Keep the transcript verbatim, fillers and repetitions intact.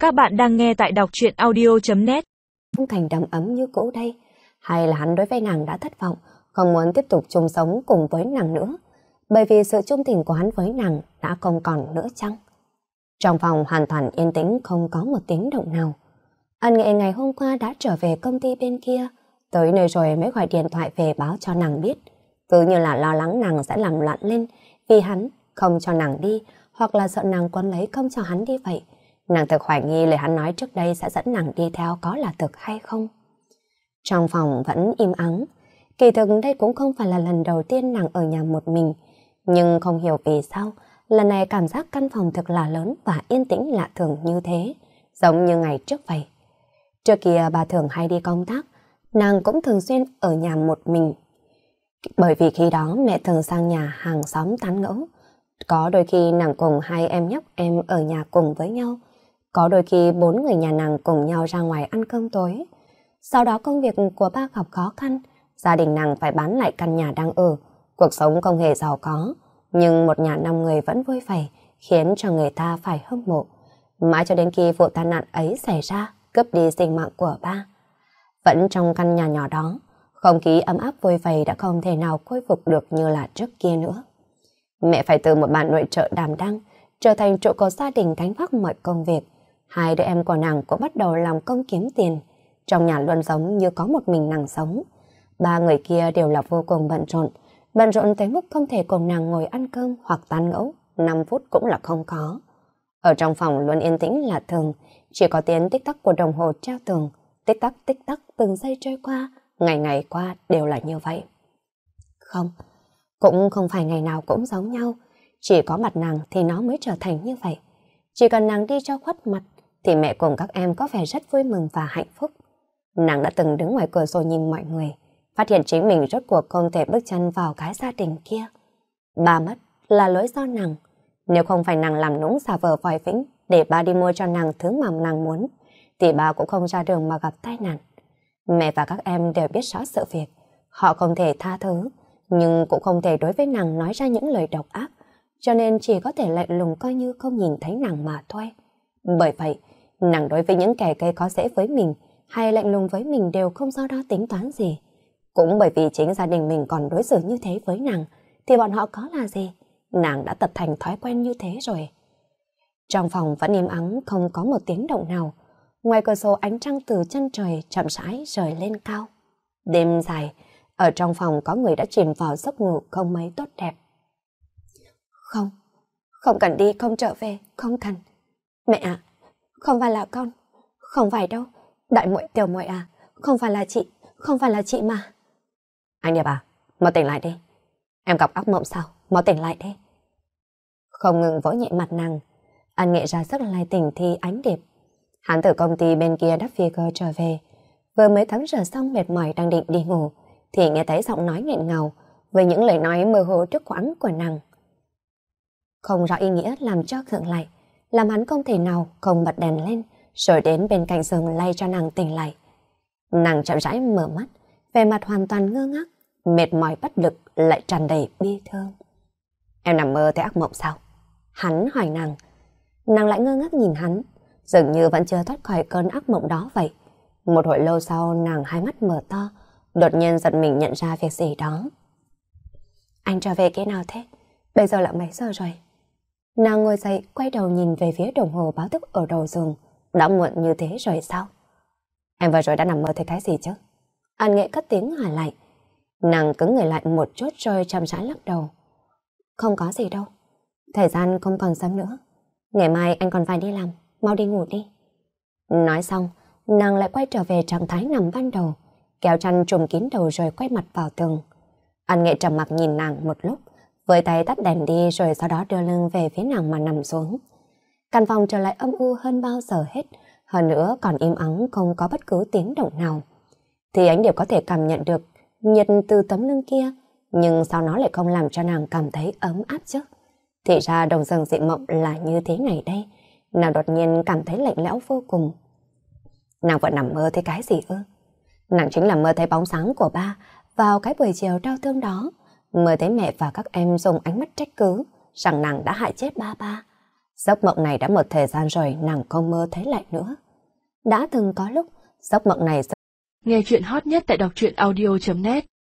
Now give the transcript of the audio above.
Các bạn đang nghe tại đọc truyện audio.net. Khung cảnh đầm ấm như cũ đây, hay là hắn đối với nàng đã thất vọng, không muốn tiếp tục chung sống cùng với nàng nữa, bởi vì sự trung tình của hắn với nàng đã không còn nữa chăng? Trong phòng hoàn toàn yên tĩnh, không có một tiếng động nào. An Nghệ ngày hôm qua đã trở về công ty bên kia, tới nơi rồi mới gọi điện thoại về báo cho nàng biết, cứ như là lo lắng nàng sẽ làm loạn lên vì hắn không cho nàng đi, hoặc là sợ nàng quấn lấy không cho hắn đi vậy. Nàng thực hoài nghi lời hắn nói trước đây sẽ dẫn nàng đi theo có là thực hay không. Trong phòng vẫn im ắng. Kỳ thực đây cũng không phải là lần đầu tiên nàng ở nhà một mình, nhưng không hiểu vì sao lần này cảm giác căn phòng thực là lớn và yên tĩnh lạ thường như thế, giống như ngày trước vậy. Trước kia bà thường hay đi công tác, nàng cũng thường xuyên ở nhà một mình, bởi vì khi đó mẹ thường sang nhà hàng xóm tán gẫu. Có đôi khi nàng cùng hai em nhóc em ở nhà cùng với nhau, có đôi khi bốn người nhà nàng cùng nhau ra ngoài ăn cơm tối. Sau đó công việc của ba gặp khó khăn, gia đình nàng phải bán lại căn nhà đang ở. Cuộc sống không hề giàu có, nhưng một nhà năm người vẫn vui vẻ, khiến cho người ta phải hâm mộ. Mãi cho đến khi vụ tai nạn ấy xảy ra, cướp đi sinh mạng của ba. Vẫn trong căn nhà nhỏ đó, không khí ấm áp vui vẻ đã không thể nào khôi phục được như là trước kia nữa. Mẹ phải từ một bà nội trợ đảm đang, trở thành trụ cột gia đình gánh vác mọi công việc. Hai đứa em của nàng cũng bắt đầu làm công kiếm tiền. Trong nhà luôn giống như có một mình nàng sống. Ba người kia đều là vô cùng bận rộn, bận rộn tới mức không thể cùng nàng ngồi ăn cơm hoặc tán gẫu, năm phút cũng là không có. Ở trong phòng luôn yên tĩnh lạ thường, chỉ có tiếng tích tắc của đồng hồ treo tường, tích tắc tích tắc từng giây trôi qua, ngày ngày qua đều là như vậy. Không, cũng không phải ngày nào cũng giống nhau, chỉ có mặt nàng thì nó mới trở thành như vậy. Chỉ cần nàng đi cho khuất mặt thì mẹ cùng các em có vẻ rất vui mừng và hạnh phúc. Nàng đã từng đứng ngoài cửa sổ nhìn mọi người, phát hiện chính mình rốt cuộc không thể bước chân vào cái gia đình kia. Ba mất là lỗi do nàng. Nếu không phải nàng làm nũng xà vờ vòi vĩnh để ba đi mua cho nàng thứ mà nàng muốn, thì ba cũng không ra đường mà gặp tai nạn. Mẹ và các em đều biết rõ sự việc. Họ không thể tha thứ, nhưng cũng không thể đối với nàng nói ra những lời độc ác, cho nên chỉ có thể lạnh lùng coi như không nhìn thấy nàng mà thôi. Bởi vậy, nàng đối với những kẻ gây khó dễ với mình hay lạnh lùng với mình đều không do đó tính toán gì. Cũng bởi vì chính gia đình mình còn đối xử như thế với nàng, thì bọn họ có là gì? Nàng đã tập thành thói quen như thế rồi. Trong phòng vẫn im ắng, không có một tiếng động nào. Ngoài cửa sổ ánh trăng từ chân trời chậm rãi rời lên cao. Đêm dài, ở trong phòng có người đã chìm vào giấc ngủ không mấy tốt đẹp. Không, không cần đi, không trở về, không cần. Mẹ à, không phải là con, không phải đâu. Đại muội, tiểu muội à, không phải là chị, không phải là chị mà. Anh Điệp à, mau tỉnh lại đi. Em gặp ác mộng sao, mau tỉnh lại đi. Không ngừng vỗ nhẹ mặt nàng, An Nghệ ra sức lai tỉnh thì Ánh Điệp. Hắn từ công ty bên kia đắp phi cơ trở về, vừa mới tắm rửa xong mệt mỏi đang định đi ngủ, thì nghe thấy giọng nói nghẹn ngào với những lời nói mơ hồ trước quãng của nàng. Không rõ ý nghĩa làm cho khựng lại, làm hắn không thể nào không bật đèn lên, rồi đến bên cạnh giường lay cho nàng tỉnh lại. Nàng chậm rãi mở mắt, vẻ mặt hoàn toàn ngơ ngác, mệt mỏi bất lực lại tràn đầy bi thương. Em nằm mơ thấy ác mộng sao? Hắn hỏi nàng. Nàng lại ngơ ngác nhìn hắn, dường như vẫn chưa thoát khỏi cơn ác mộng đó vậy. Một hồi lâu sau nàng hai mắt mở to, đột nhiên giật mình nhận ra việc gì đó. Anh trở về khi nào thế? Bây giờ là mấy giờ rồi? Nàng ngồi dậy, quay đầu nhìn về phía đồng hồ báo thức ở đầu giường. Đã muộn như thế rồi sao? Em vừa rồi đã nằm mơ thấy cái gì chứ? An Nghệ cất tiếng hỏi lại. Nàng cứng người lại một chút rồi chậm rãi lắc đầu. Không có gì đâu. Thời gian không còn sớm nữa. Ngày mai anh còn phải đi làm, mau đi ngủ đi. Nói xong, nàng lại quay trở về trạng thái nằm ban đầu, kéo chăn trùm kín đầu rồi quay mặt vào tường. An Nghệ trầm mặc nhìn nàng một lúc, với tay tắt đèn đi rồi sau đó đưa lưng về phía nàng mà nằm xuống. Căn phòng trở lại âm u hơn bao giờ hết, hơn nữa còn im ắng không có bất cứ tiếng động nào. Thì Ánh Điệp có thể cảm nhận được nhiệt từ tấm lưng kia, nhưng sao nó lại không làm cho nàng cảm thấy ấm áp chứ? Thì ra đồng rừng dị mộng là như thế này đây. Nàng đột nhiên cảm thấy lạnh lẽo vô cùng. Nàng vẫn nằm mơ thấy cái gì ư? Nàng chính là mơ thấy bóng sáng của ba vào cái buổi chiều đau thương đó. Mơ thấy mẹ và các em dùng ánh mắt trách cứ rằng nàng đã hại chết ba ba. Giấc mộng này đã một thời gian rồi nàng không mơ thấy lại nữa. Đã từng có lúc, giấc mộng này... Nghe chuyện hot nhất tại đọc truyện audio chấm net